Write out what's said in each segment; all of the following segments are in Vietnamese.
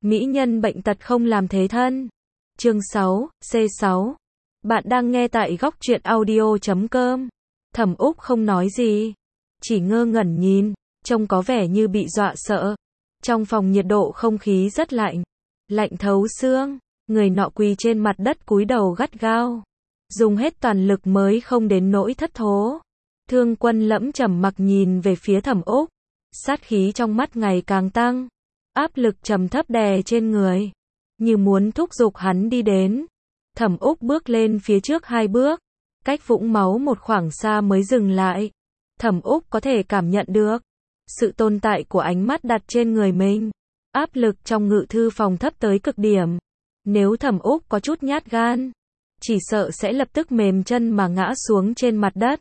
Mỹ nhân bệnh tật không làm thế thân. Chương 6, C6. Bạn đang nghe tại góc truyện audio.com. Thẩm Úc không nói gì, chỉ ngơ ngẩn nhìn, trông có vẻ như bị dọa sợ. Trong phòng nhiệt độ không khí rất lạnh, lạnh thấu xương, người nọ quỳ trên mặt đất cúi đầu gắt gao, dùng hết toàn lực mới không đến nỗi thất thố. Thương Quân Lẫm trầm mặc nhìn về phía Thẩm Úc, sát khí trong mắt ngày càng tăng, áp lực trầm thấp đè trên người, như muốn thúc giục hắn đi đến. Thẩm Úc bước lên phía trước 2 bước, cách vũng máu một khoảng xa mới dừng lại. Thẩm Úc có thể cảm nhận được sự tồn tại của ánh mắt đặt trên người mình. Áp lực trong ngự thư phòng thấp tới cực điểm. Nếu Thẩm Úc có chút nhát gan, chỉ sợ sẽ lập tức mềm chân mà ngã xuống trên mặt đất,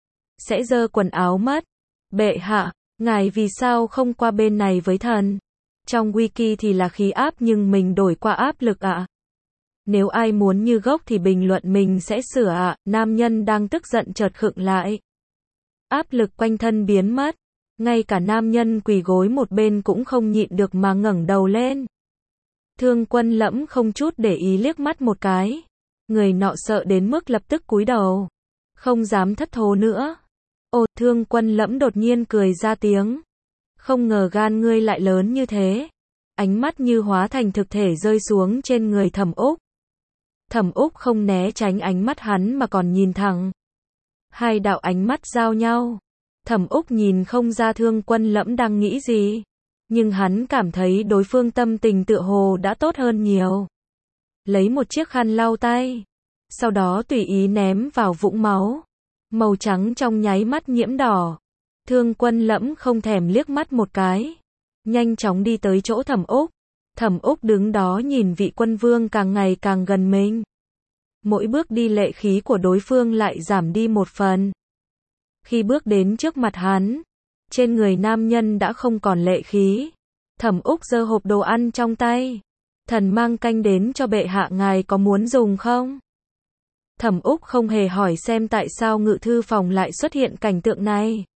sẽ giơ quần áo mất. Bệ hạ, ngài vì sao không qua bên này với thần? Trong wiki thì là khí áp nhưng mình đổi qua áp lực ạ. Nếu ai muốn như gốc thì bình luận mình sẽ sửa ạ. Nam nhân đang tức giận chợt khựng lại. Áp lực quanh thân biến mất. Ngay cả nam nhân quỳ gối một bên cũng không nhịn được mà ngẩng đầu lên. Thương Quân Lẫm không chút để ý liếc mắt một cái. Người nọ sợ đến mức lập tức cúi đầu, không dám thất thố nữa. Ồ, Thương Quân Lẫm đột nhiên cười ra tiếng. Không ngờ gan ngươi lại lớn như thế. Ánh mắt như hóa thành thực thể rơi xuống trên người Thẩm Úc. Thẩm Úc không né tránh ánh mắt hắn mà còn nhìn thẳng. Hai đạo ánh mắt giao nhau. Thẩm Úc nhìn không ra Thương Quân Lẫm đang nghĩ gì, nhưng hắn cảm thấy đối phương tâm tình tựa hồ đã tốt hơn nhiều. Lấy một chiếc khăn lau tay, sau đó tùy ý ném vào vũng máu. Màu trắng trong nháy mắt nhiễm đỏ. Thương Quân Lẫm không thèm liếc mắt một cái, nhanh chóng đi tới chỗ Thẩm Úc. Thẩm Úc đứng đó nhìn vị quân vương càng ngày càng gần mình. Mỗi bước đi lệ khí của đối phương lại giảm đi một phần. Khi bước đến trước mặt hắn, trên người nam nhân đã không còn lệ khí. Thẩm Úc giơ hộp đồ ăn trong tay. Thần mang canh đến cho bệ hạ, ngài có muốn dùng không? Thẩm Úc không hề hỏi xem tại sao ngự thư phòng lại xuất hiện cảnh tượng này.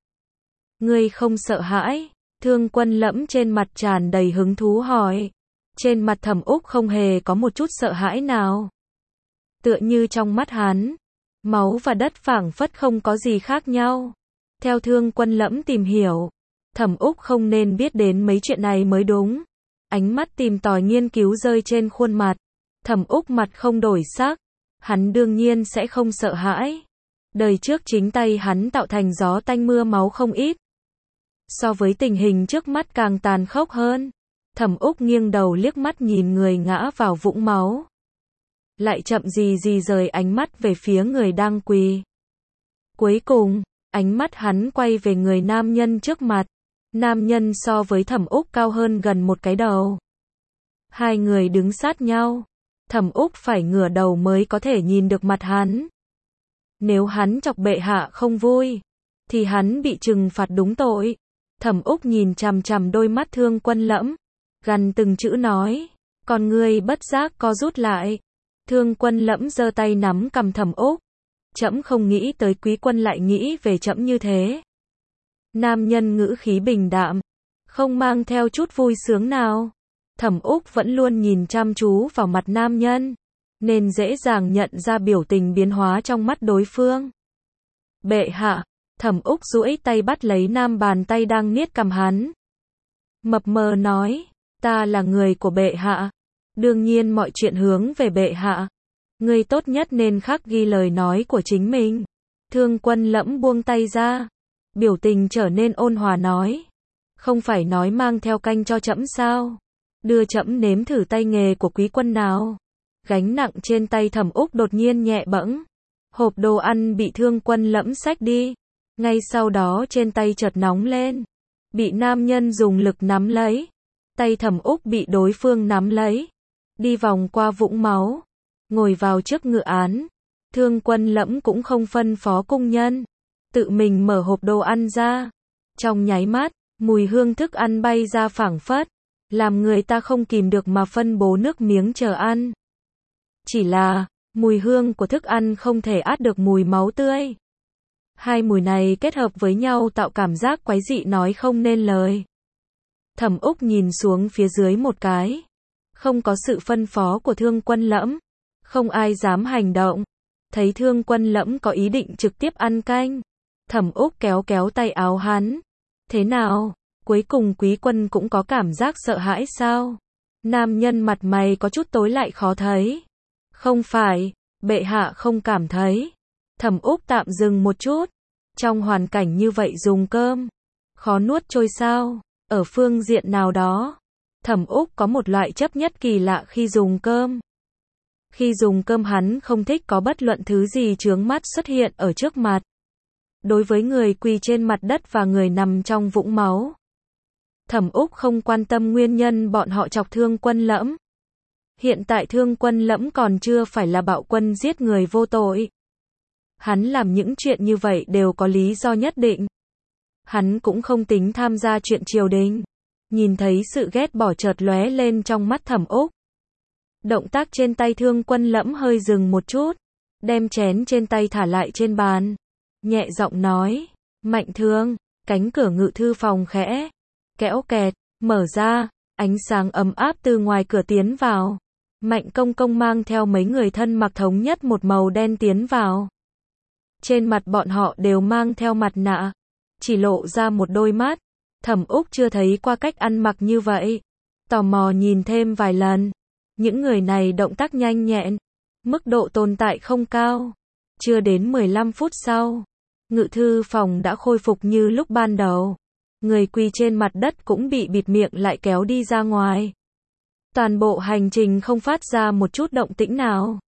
Ngươi không sợ hãi? Thương Quân Lẫm trên mặt tràn đầy hứng thú hỏi. Trên mặt Thẩm Úc không hề có một chút sợ hãi nào. Tựa như trong mắt hắn, máu và đất phảng phất không có gì khác nhau. Theo Thương Quân Lẫm tìm hiểu, Thẩm Úc không nên biết đến mấy chuyện này mới đúng. Ánh mắt tìm tòi nghiên cứu rơi trên khuôn mặt. Thẩm Úc mặt không đổi sắc. Hắn đương nhiên sẽ không sợ hãi. Đời trước chính tay hắn tạo thành gió tanh mưa máu không ít. So với tình hình trước mắt càng tàn khốc hơn. Thẩm Úc nghiêng đầu liếc mắt nhìn người ngã vào vũng máu. Lại chậm gì rời ánh mắt về phía người đang quỳ. Cuối cùng, ánh mắt hắn quay về người nam nhân trước mặt. Nam nhân so với Thẩm Úc cao hơn gần một cái đầu. Hai người đứng sát nhau. Thẩm Úc phải ngửa đầu mới có thể nhìn được mặt hắn. Nếu hắn chọc bệ hạ không vui, thì hắn bị trừng phạt đúng tội. Thẩm Úc nhìn chằm chằm đôi mắt Thương Quân Lẫm, gằn từng chữ nói, con ngươi bất giác co rút lại. Thương Quân Lẫm giơ tay nắm cằm Thẩm Úc. Trẫm không nghĩ tới quý quân lại nghĩ về trẫm như thế. Nam nhân ngữ khí bình đạm, không mang theo chút vui sướng nào. Thẩm Úc vẫn luôn nhìn chăm chú vào mặt nam nhân, nên dễ dàng nhận ra biểu tình biến hóa trong mắt đối phương. Bệ hạ, Thẩm Úc duỗi tay bắt lấy nam bàn tay đang niết cằm hắn. Mập mờ nói, ta là người của bệ hạ. Đương nhiên mọi chuyện hướng về bệ hạ. Ngươi tốt nhất nên khắc ghi lời nói của chính mình. Thương Quân Lẫm buông tay ra. Biểu tình trở nên ôn hòa nói. Không phải nói mang theo canh cho trẫm sao? Đưa trẫm nếm thử tay nghề của quý quân nào. Gánh nặng trên tay Thẩm Úc đột nhiên nhẹ bẫng. Hộp đồ ăn bị Thương Quân Lẫm xách đi. Ngay sau đó trên tay chợt nóng lên. Bị nam nhân dùng lực nắm lấy. Tay Thẩm Úc bị đối phương nắm lấy. Đi vòng qua vũng máu. Ngồi vào trước ngự án. Thương Quân Lẫm cũng không phân phó cung nhân. Tự mình mở hộp đồ ăn ra. Trong nháy mắt, mùi hương thức ăn bay ra phảng phất, làm người ta không kìm được mà phân bố nước miếng chờ ăn. Chỉ là, mùi hương của thức ăn không thể át được mùi máu tươi. Hai mùi này kết hợp với nhau tạo cảm giác quái dị nói không nên lời. Thẩm Úc nhìn xuống phía dưới một cái. Không có sự phân phó của Thương Quân Lẫm, không ai dám hành động. Thấy Thương Quân Lẫm có ý định trực tiếp ăn canh, Thẩm Úc kéo kéo tay áo hắn. Thế nào? Cuối cùng Quý Quân cũng có cảm giác sợ hãi sao? Nam nhân mặt mày có chút tối lại khó thấy. Không phải, bệ hạ không cảm thấy. Thẩm Úc tạm dừng một chút. Trong hoàn cảnh như vậy dùng cơm, khó nuốt trôi sao? Ở phương diện nào đó, Thẩm Úc có một loại chấp nhất kỳ lạ khi dùng cơm. Khi dùng cơm hắn không thích có bất luận thứ gì chướng mắt xuất hiện ở trước mặt. Đối với người quỳ trên mặt đất và người nằm trong vũng máu, Thẩm Úc không quan tâm nguyên nhân bọn họ chọc Thương Quân Lẫm. Hiện tại Thương Quân Lẫm còn chưa phải là bạo quân giết người vô tội. Hắn làm những chuyện như vậy đều có lý do nhất định. Hắn cũng không tính tham gia chuyện triều đình. Nhìn thấy sự ghét bỏ chợt lóe lên trong mắt Thẩm Úc. Động tác trên tay Thương Quân Lẫm hơi dừng một chút, đem chén trên tay thả lại trên bàn, nhẹ giọng nói, Mạnh Thương. Cánh cửa ngự thư phòng khẽ kéo kẹt mở ra, ánh sáng ấm áp từ ngoài cửa tiến vào. Mạnh Công Công mang theo mấy người thân mặc thống nhất một màu đen tiến vào. Trên mặt bọn họ đều mang theo mặt nạ, chỉ lộ ra một đôi mắt. Thẩm Úc chưa thấy qua cách ăn mặc như vậy, tò mò nhìn thêm vài lần. Những người này động tác nhanh nhẹn, mức độ tồn tại không cao. Chưa đến 15 phút sau, ngự thư phòng đã khôi phục như lúc ban đầu. Người quỳ trên mặt đất cũng bị bịt miệng lại kéo đi ra ngoài. Toàn bộ hành trình không phát ra một chút động tĩnh nào.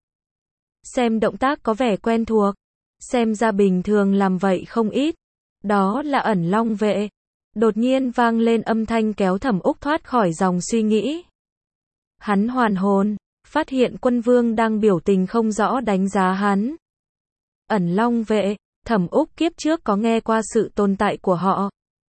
Xem động tác có vẻ quen thuộc, xem ra bình thường làm vậy không ít. Đó là Ẩn Long vệ. Đột nhiên vang lên âm thanh kéo Thẩm Úc thoát khỏi dòng suy nghĩ. Hắn hoàn hồn, phát hiện Quân Vương đang biểu tình không rõ đánh giá hắn. Ẩn Long vệ, Thẩm Úc kiếp trước có nghe qua sự tồn tại của họ.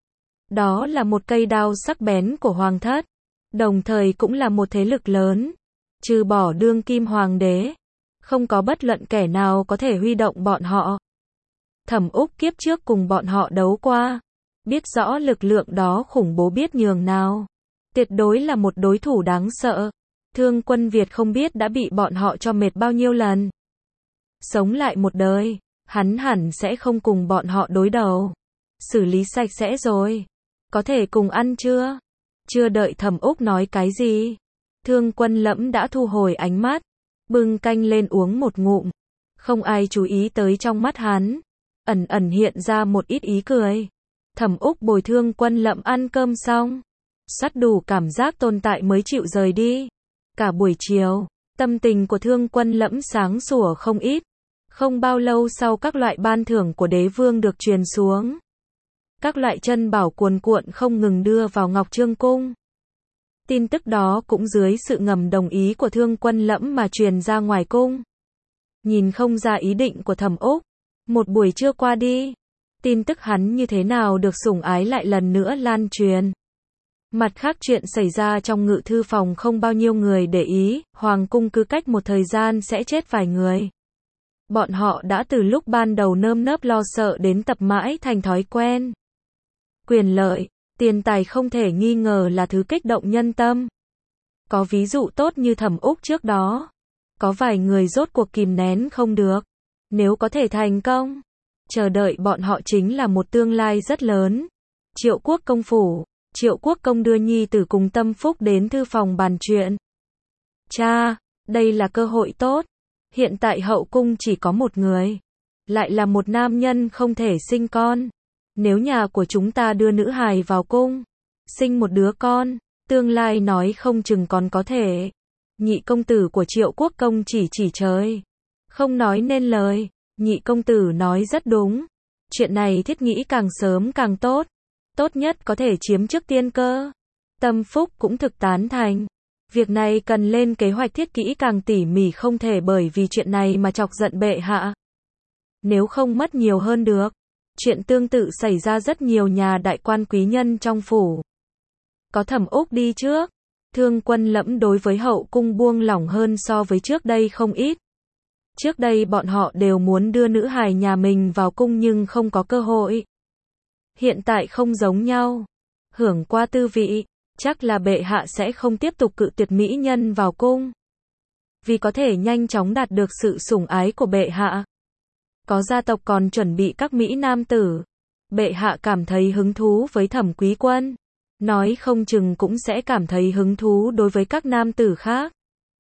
Đó là một cây đao sắc bén của Hoàng thất, đồng thời cũng là một thế lực lớn. Trừ bỏ đương kim hoàng đế, không có bất luận kẻ nào có thể huy động bọn họ. Thẩm Úc kiếp trước cùng bọn họ đấu qua, biết rõ lực lượng đó khủng bố biết nhường nào. Tuyệt đối là một đối thủ đáng sợ. Thương Quân Việt không biết đã bị bọn họ cho mệt bao nhiêu lần. Sống lại một đời, hắn hẳn sẽ không cùng bọn họ đối đầu. Xử lý sạch sẽ rồi. Có thể cùng ăn chưa? Chưa đợi Thẩm Úc nói cái gì, Thương Quân Lẫm đã thu hồi ánh mắt, bưng canh lên uống một ngụm. Không ai chú ý tới trong mắt hắn, ẩn ẩn hiện ra một ít ý cười. Thẩm Úc bồi Thương Quân Lẫm ăn cơm xong, soát đủ cảm giác tồn tại mới chịu rời đi. Cả buổi chiều, tâm tình của Thương Quân Lẫm sáng sủa không ít. Không bao lâu sau các loại ban thưởng của đế vương được truyền xuống. Các loại chân bảo cuồn cuộn không ngừng đưa vào Ngọc Trương Cung. Tin tức đó cũng dưới sự ngầm đồng ý của Thương Quân Lẫm mà truyền ra ngoài cung. Nhìn không ra ý định của Thẩm Úc. Một buổi trưa qua đi, tin tức hắn như thế nào được sủng ái lại lần nữa lan truyền. Mặt khác chuyện xảy ra trong ngự thư phòng không bao nhiêu người để ý, Hoàng cung cứ cách một thời gian sẽ chết vài người. Bọn họ đã từ lúc ban đầu nơm nớp lo sợ đến tập mãi thành thói quen. Quyền lợi, tiền tài không thể nghi ngờ là thứ kích động nhân tâm. Có ví dụ tốt như Thẩm Úc trước đó. Có vài người rốt cuộc kìm nén không được. Nếu có thể thành công, chờ đợi bọn họ chính là một tương lai rất lớn. Triệu Quốc công phủ, Triệu Quốc công đưa nhi tử cùng Tâm Phúc đến thư phòng bàn chuyện. Cha, đây là cơ hội tốt. Hiện tại hậu cung chỉ có một người, lại là một nam nhân không thể sinh con. Nếu nhà của chúng ta đưa nữ hài vào cung, sinh một đứa con, tương lai nói không chừng còn có thể. Nhị công tử của Triệu Quốc công chỉ trời, không nói nên lời. Nhị công tử nói rất đúng. Chuyện này thiết nghĩ càng sớm càng tốt. Tốt nhất có thể chiếm trước tiên cơ. Tâm Phúc cũng thực tán thành. Việc này cần lên kế hoạch thiết kỹ càng tỉ mỉ, không thể bởi vì chuyện này mà chọc giận bệ hạ. Nếu không mất nhiều hơn được. Chuyện tương tự xảy ra rất nhiều nhà đại quan quý nhân trong phủ. Có Thẩm Úc đi trước, Thương Quân Lẫm đối với hậu cung buông lỏng hơn so với trước đây không ít. Trước đây bọn họ đều muốn đưa nữ hài nhà mình vào cung nhưng không có cơ hội. Hiện tại không giống nhau. Hưởng qua tư vị, chắc là bệ hạ sẽ không tiếp tục cự tuyệt mỹ nhân vào cung. Vì có thể nhanh chóng đạt được sự sủng ái của bệ hạ. Có gia tộc còn chuẩn bị các mỹ nam tử. Bệ hạ cảm thấy hứng thú với Thẩm Quý Quân. Nói không chừng cũng sẽ cảm thấy hứng thú đối với các nam tử khác.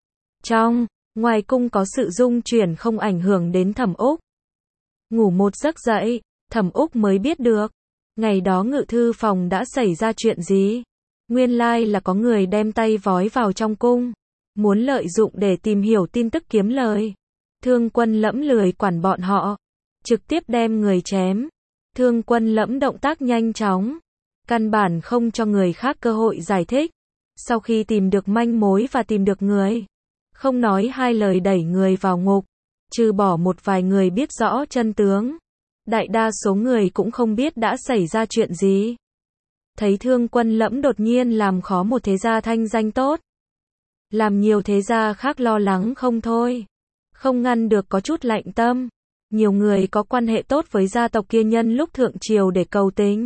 Ngoài cung có sự dung chuyển không ảnh hưởng đến Thẩm Úc. Ngủ một giấc dậy, Thẩm Úc mới biết được. Ngày đó ngự thư phòng đã xảy ra chuyện gì. Nguyên lai là có người đem tay vói vào trong cung. Muốn lợi dụng để tìm hiểu tin tức kiếm lời. Thương Quân Lẫm lười quản bọn họ. Trực tiếp đem người chém. Thương Quân Lẫm động tác nhanh chóng. Căn bản không cho người khác cơ hội giải thích. Sau khi tìm được manh mối và tìm được người. Không nói hai lời đẩy người vào ngục. Trừ bỏ một vài người biết rõ chân tướng. Đại đa số người cũng không biết đã xảy ra chuyện gì. Thấy Thương Quân Lẫm đột nhiên làm khó một thế gia thanh danh tốt. Làm nhiều thế gia khác lo lắng không thôi. Không ngăn được có chút lạnh tâm. Nhiều người có quan hệ tốt với gia tộc kia nhân lúc thượng triều để cầu tình.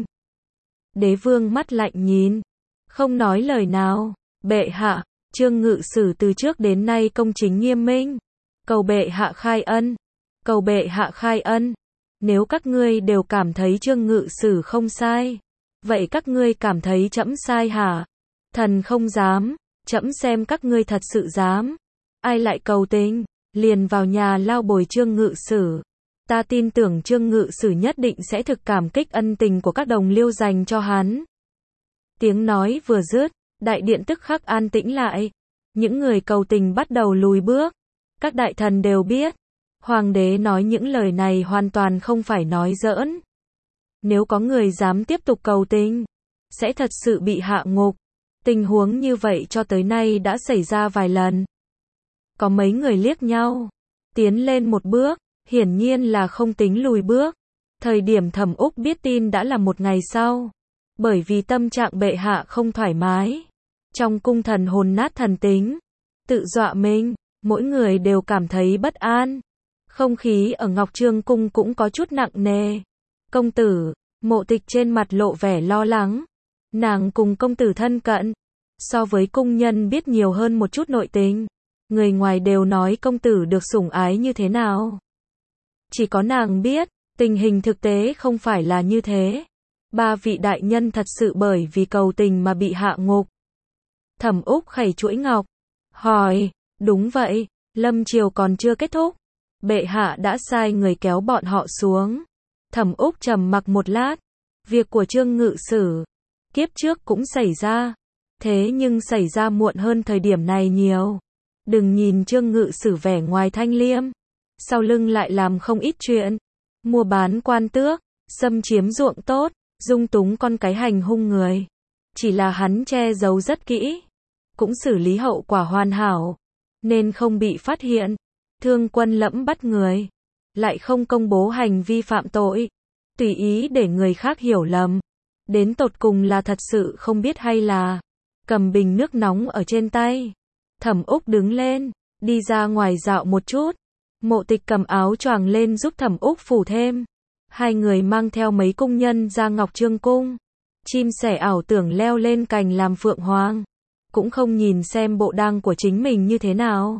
Đế vương mắt lạnh nhìn. Không nói lời nào. Bệ hạ, Trương Ngự Sử từ trước đến nay công chính nghiêm minh. Cầu bệ hạ khai ân. Cầu bệ hạ khai ân. Nếu các ngươi đều cảm thấy Trương Ngự Sử không sai. Vậy các ngươi cảm thấy trẫm sai hả? Thần không dám. Trẫm xem các ngươi thật sự dám. Ai lại cầu tình, liền vào nhà lao bồi Trương Ngự Sử. Ta tin tưởng Trương Ngự Sử nhất định sẽ thực cảm kích ân tình của các đồng liêu dành cho hắn. Tiếng nói vừa dứt, đại điện tức khắc an tĩnh lại. Những người cầu tình bắt đầu lùi bước. Các đại thần đều biết. Hoàng đế nói những lời này hoàn toàn không phải nói giỡn. Nếu có người dám tiếp tục cầu tình, sẽ thật sự bị hạ ngục. Tình huống như vậy cho tới nay đã xảy ra vài lần. Có mấy người liếc nhau, tiến lên một bước, hiển nhiên là không tính lùi bước. Thời điểm Thẩm Úc biết tin đã là một ngày sau. Bởi vì tâm trạng bệ hạ không thoải mái. Trong cung thần hồn nát thần tính. Tự dọa mình, mỗi người đều cảm thấy bất an. Không khí ở Ngọc Trương cung cũng có chút nặng nề. Công tử, Mộ Tịch trên mặt lộ vẻ lo lắng. Nàng cùng công tử thân cận. So với cung nhân biết nhiều hơn một chút nội tình. Người ngoài đều nói công tử được sủng ái như thế nào. Chỉ có nàng biết, tình hình thực tế không phải là như thế. Ba vị đại nhân thật sự bởi vì cầu tình mà bị hạ ngục. Thẩm Úc khẩy chuỗi ngọc. Hỏi, đúng vậy, lâm triều còn chưa kết thúc. Bệ hạ đã sai người kéo bọn họ xuống. Thẩm Úc trầm mặc một lát. Việc của Trương Ngự Sử. Kiếp trước cũng xảy ra. Thế nhưng xảy ra muộn hơn thời điểm này nhiều. Đừng nhìn Trương Ngự Sử vẻ ngoài thanh liêm. Sau lưng lại làm không ít chuyện. Mua bán quan tước, xâm chiếm ruộng tốt, dung túng con cái hành hung người. Chỉ là hắn che giấu rất kỹ. Cũng xử lý hậu quả hoàn hảo. Nên không bị phát hiện. Thương Quân Lẫm bắt người. Lại không công bố hành vi phạm tội. Tùy ý để người khác hiểu lầm. Đến tột cùng là thật sự không biết hay là cầm bình nước nóng ở trên tay. Thẩm Úc đứng lên, đi ra ngoài dạo một chút. Mộ Tịch cầm áo choàng lên giúp Thẩm Úc phủ thêm. Hai người mang theo mấy cung nhân ra Ngọc Trương cung. Chim sẻ ảo tưởng leo lên cành làm phượng hoàng. Cũng không nhìn xem bộ đăng của chính mình như thế nào.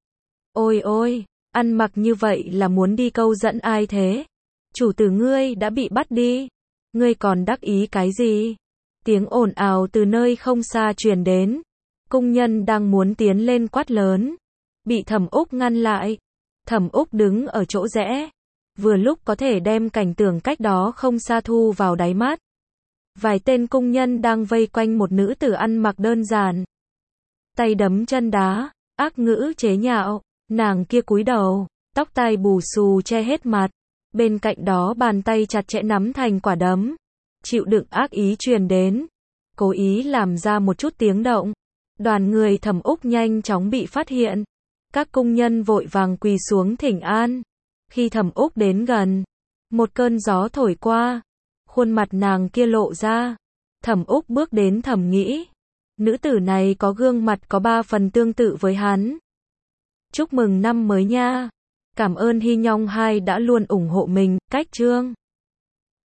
Ôi ôi, ăn mặc như vậy là muốn đi câu dẫn ai thế? Chủ tử ngươi đã bị bắt đi. Ngươi còn đắc ý cái gì? Tiếng ồn ào từ nơi không xa truyền đến. Cung nhân đang muốn tiến lên quát lớn. Bị Thẩm Úc ngăn lại. Thẩm Úc đứng ở chỗ rẽ. Vừa lúc có thể đem cảnh tượng cách đó không xa thu vào đáy mắt. Vài tên cung nhân đang vây quanh một nữ tử ăn mặc đơn giản. Tay đấm chân đá, ác ngữ chế nhạo. Nàng kia cúi đầu, tóc tai bù xù che hết mặt. Bên cạnh đó bàn tay chặt chẽ nắm thành quả đấm. Chịu đựng ác ý truyền đến. Cố ý làm ra một chút tiếng động. Đoàn người Thẩm Úc nhanh chóng bị phát hiện. Các cung nhân vội vàng quỳ xuống thỉnh an. Khi Thẩm Úc đến gần, một cơn gió thổi qua. Khuôn mặt nàng kia lộ ra. Thẩm Úc bước đến thầm nghĩ. Nữ tử này có gương mặt có 3 phần tương tự với hắn. Chúc mừng năm mới nha. Cảm ơn Hy Nhong 2 đã luôn ủng hộ mình, cách Trương.